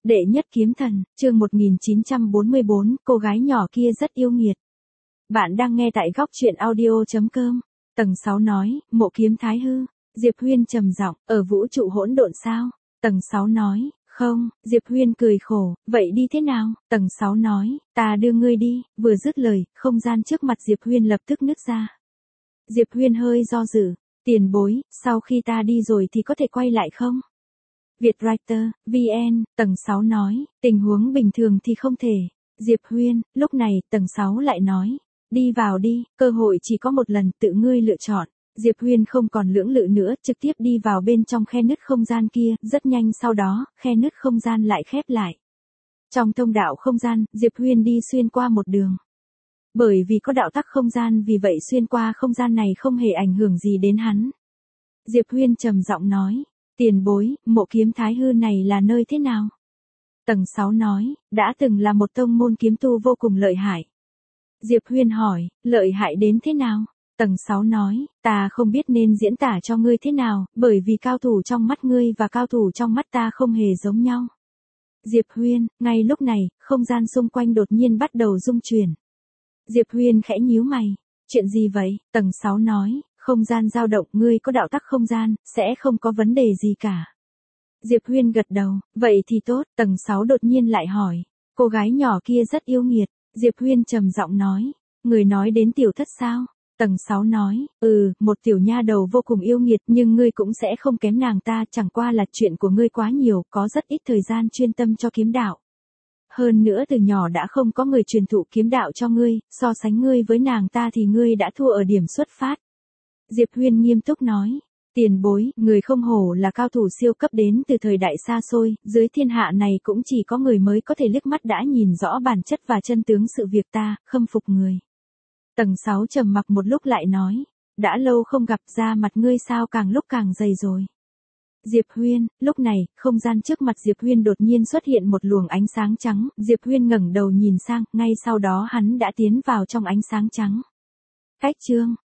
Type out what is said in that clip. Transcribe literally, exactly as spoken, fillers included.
Đệ nhất kiếm thần, chương một nghìn chín trăm bốn mươi bốn, cô gái nhỏ kia rất yêu nghiệt. Bạn đang nghe tại góc truyện audio chấm com. Tầng sáu nói, mộ kiếm thái hư. Diệp Huyên trầm giọng, ở vũ trụ hỗn độn sao? Tầng sáu nói, không. Diệp Huyên cười khổ, vậy đi thế nào? Tầng sáu nói, ta đưa ngươi đi. Vừa dứt lời, không gian trước mặt Diệp Huyên lập tức nứt ra. Diệp Huyên hơi do dự, tiền bối, sau khi ta đi rồi thì có thể quay lại không? Vietwriter, vê en, tầng sáu nói, tình huống bình thường thì không thể. Diệp Huyên, lúc này, tầng sáu lại nói, đi vào đi, cơ hội chỉ có một lần, tự ngươi lựa chọn. Diệp Huyên không còn lưỡng lự nữa, trực tiếp đi vào bên trong khe nứt không gian kia, rất nhanh sau đó, khe nứt không gian lại khép lại. Trong thông đạo không gian, Diệp Huyên đi xuyên qua một đường. Bởi vì có đạo tắc không gian, vì vậy xuyên qua không gian này không hề ảnh hưởng gì đến hắn. Diệp Huyên trầm giọng nói, tiền bối, mộ kiếm thái hư này là nơi thế nào? Tầng sáu nói, đã từng là một tông môn kiếm tu vô cùng lợi hại. Diệp Huyên hỏi, lợi hại đến thế nào? Tầng sáu nói, ta không biết nên diễn tả cho ngươi thế nào, bởi vì cao thủ trong mắt ngươi và cao thủ trong mắt ta không hề giống nhau. Diệp Huyên, ngay lúc này, không gian xung quanh đột nhiên bắt đầu rung chuyển. Diệp Huyên khẽ nhíu mày, chuyện gì vậy? Tầng sáu nói, không gian dao động, ngươi có đạo tắc không gian, sẽ không có vấn đề gì cả. Diệp Huyên gật đầu, vậy thì tốt. Tầng sáu đột nhiên lại hỏi, cô gái nhỏ kia rất yêu nghiệt. Diệp Huyên trầm giọng nói, người nói đến tiểu thất sao? Tầng sáu nói, ừ, một tiểu nha đầu vô cùng yêu nghiệt, nhưng ngươi cũng sẽ không kém nàng ta, chẳng qua là chuyện của ngươi quá nhiều, có rất ít thời gian chuyên tâm cho kiếm đạo. Hơn nữa từ nhỏ đã không có người truyền thụ kiếm đạo cho ngươi, so sánh ngươi với nàng ta thì ngươi đã thua ở điểm xuất phát. Diệp Huyên nghiêm túc nói, tiền bối, người không hổ là cao thủ siêu cấp đến từ thời đại xa xôi, dưới thiên hạ này cũng chỉ có người mới có thể liếc mắt đã nhìn rõ bản chất và chân tướng sự việc, ta khâm phục người. Tầng sáu trầm mặc một lúc lại nói, đã lâu không gặp, da mặt ngươi sao càng lúc càng dày rồi. Diệp Huyên, lúc này, không gian trước mặt Diệp Huyên đột nhiên xuất hiện một luồng ánh sáng trắng, Diệp Huyên ngẩng đầu nhìn sang, ngay sau đó hắn đã tiến vào trong ánh sáng trắng. Cách chương